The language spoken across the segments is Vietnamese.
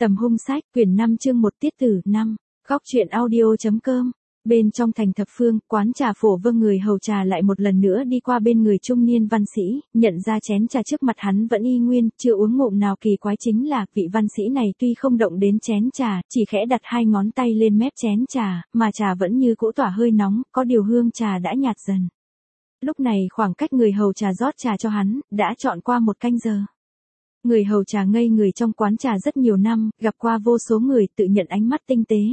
Tầm hung sách, quyển 5 chương 1 tiết tử 5, góc truyện audio.com. Bên trong thành thập phương, quán trà Phổ Vâng người hầu trà lại một lần nữa đi qua bên người trung niên văn sĩ, nhận ra chén trà trước mặt hắn vẫn y nguyên, chưa uống ngụm nào. Kỳ quái chính là, vị văn sĩ này tuy không động đến chén trà, chỉ khẽ đặt hai ngón tay lên mép chén trà, mà trà vẫn như cũ tỏa hơi nóng, có điều hương trà đã nhạt dần. Lúc này khoảng cách người hầu trà rót trà cho hắn, đã trọn qua một canh giờ. Người hầu trà ngây người trong quán trà rất nhiều năm, gặp qua vô số người, tự nhận ánh mắt tinh tế.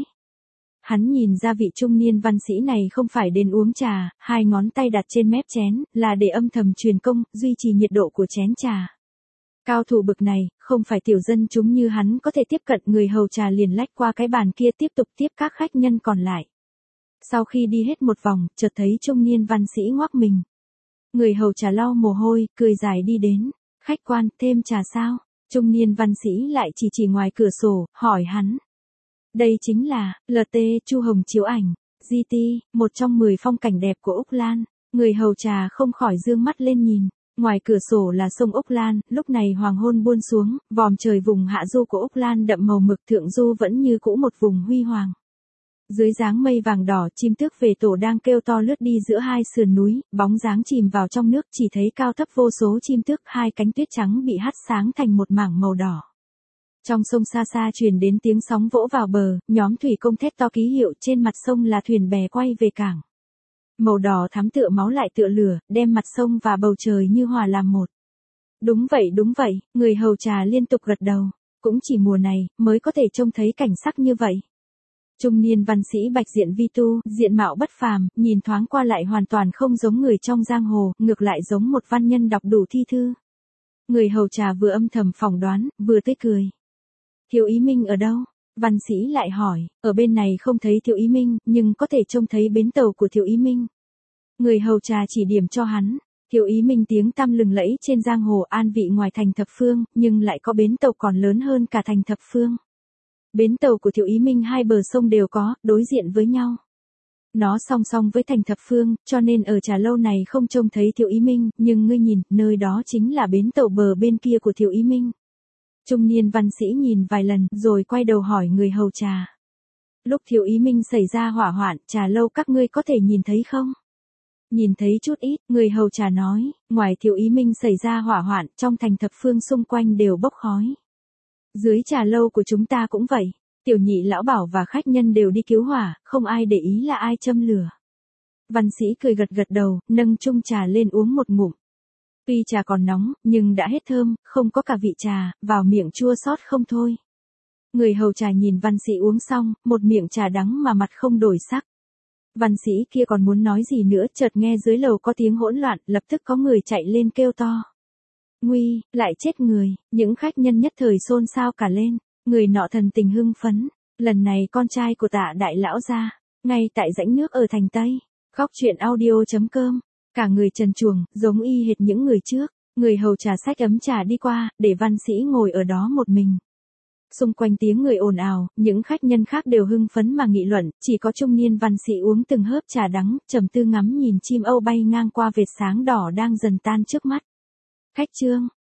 Hắn nhìn ra vị trung niên văn sĩ này không phải đến uống trà, hai ngón tay đặt trên mép chén, là để âm thầm truyền công, duy trì nhiệt độ của chén trà. Cao thủ bực này, không phải tiểu dân chúng như hắn có thể tiếp cận. Người hầu trà liền lách qua cái bàn kia tiếp tục tiếp các khách nhân còn lại. Sau khi đi hết một vòng, chợt thấy trung niên văn sĩ ngoác mình. Người hầu trà lau mồ hôi, cười dài đi đến. Khách quan, thêm trà sao? Trung niên văn sĩ lại chỉ ngoài cửa sổ, hỏi hắn. Đây chính là, LT, Chu Hồng chiếu ảnh, GT, một trong 10 phong cảnh đẹp của Úc Lan. Người hầu trà không khỏi dương mắt lên nhìn. Ngoài cửa sổ là sông Úc Lan, lúc này hoàng hôn buông xuống, vòm trời vùng hạ du của Úc Lan đậm màu mực, thượng du vẫn như cũ một vùng huy hoàng. Dưới dáng mây vàng đỏ, chim tước về tổ đang kêu to lướt đi giữa hai sườn núi, bóng dáng chìm vào trong nước, chỉ thấy cao thấp vô số chim tước, hai cánh tuyết trắng bị hắt sáng thành một mảng màu đỏ. Trong sông xa xa truyền đến tiếng sóng vỗ vào bờ, nhóm thủy công thét to ký hiệu, trên mặt sông là thuyền bè quay về cảng. Màu đỏ thắm tựa máu lại tựa lửa, đem mặt sông và bầu trời như hòa làm một. Đúng vậy, người hầu trà liên tục gật đầu, cũng chỉ mùa này mới có thể trông thấy cảnh sắc như vậy. Trung niên văn sĩ bạch diện vi tu, diện mạo bất phàm, nhìn thoáng qua lại hoàn toàn không giống người trong giang hồ, ngược lại giống một văn nhân đọc đủ thi thư. Người hầu trà vừa âm thầm phỏng đoán, vừa tươi cười. Thiếu Ý Minh ở đâu? Văn sĩ lại hỏi, ở bên này không thấy Thiếu Ý Minh, nhưng có thể trông thấy bến tàu của Thiếu Ý Minh. Người hầu trà chỉ điểm cho hắn. Thiếu Ý Minh tiếng tăm lừng lẫy trên giang hồ an vị ngoài thành thập phương, nhưng lại có bến tàu còn lớn hơn cả thành thập phương. Bến tàu của Thiếu Ý Minh hai bờ sông đều có, đối diện với nhau. Nó song song với thành thập phương, cho nên ở trà lâu này không trông thấy Thiếu Ý Minh, nhưng ngươi nhìn, nơi đó chính là bến tàu bờ bên kia của Thiếu Ý Minh. Trung niên văn sĩ nhìn vài lần, rồi quay đầu hỏi người hầu trà. Lúc Thiếu Ý Minh xảy ra hỏa hoạn, trà lâu các ngươi có thể nhìn thấy không? Nhìn thấy chút ít, người hầu trà nói, ngoài Thiếu Ý Minh xảy ra hỏa hoạn, trong thành thập phương xung quanh đều bốc khói. Dưới trà lâu của chúng ta cũng vậy, tiểu nhị lão bảo và khách nhân đều đi cứu hỏa, không ai để ý là ai châm lửa. Văn sĩ cười gật đầu, nâng chung trà lên uống một ngụm. Tuy trà còn nóng, nhưng đã hết thơm, không có cả vị trà, vào miệng chua xót không thôi. Người hầu trà nhìn văn sĩ uống xong, một miệng trà đắng mà mặt không đổi sắc. Văn sĩ kia còn muốn nói gì nữa, chợt nghe dưới lầu có tiếng hỗn loạn, lập tức có người chạy lên kêu to. Nguy, lại chết người, những khách nhân nhất thời xôn xao cả lên, người nọ thần tình hưng phấn, lần này con trai của Tạ đại lão ra, ngay tại rãnh nước ở thành Tây, góc truyện audio.com, cả người trần truồng, giống y hệt những người trước, người hầu trà xách ấm trà đi qua, để văn sĩ ngồi ở đó một mình. Xung quanh tiếng người ồn ào, những khách nhân khác đều hưng phấn mà nghị luận, chỉ có trung niên văn sĩ uống từng hớp trà đắng, trầm tư ngắm nhìn chim âu bay ngang qua vệt sáng đỏ đang dần tan trước mắt. Khách trương,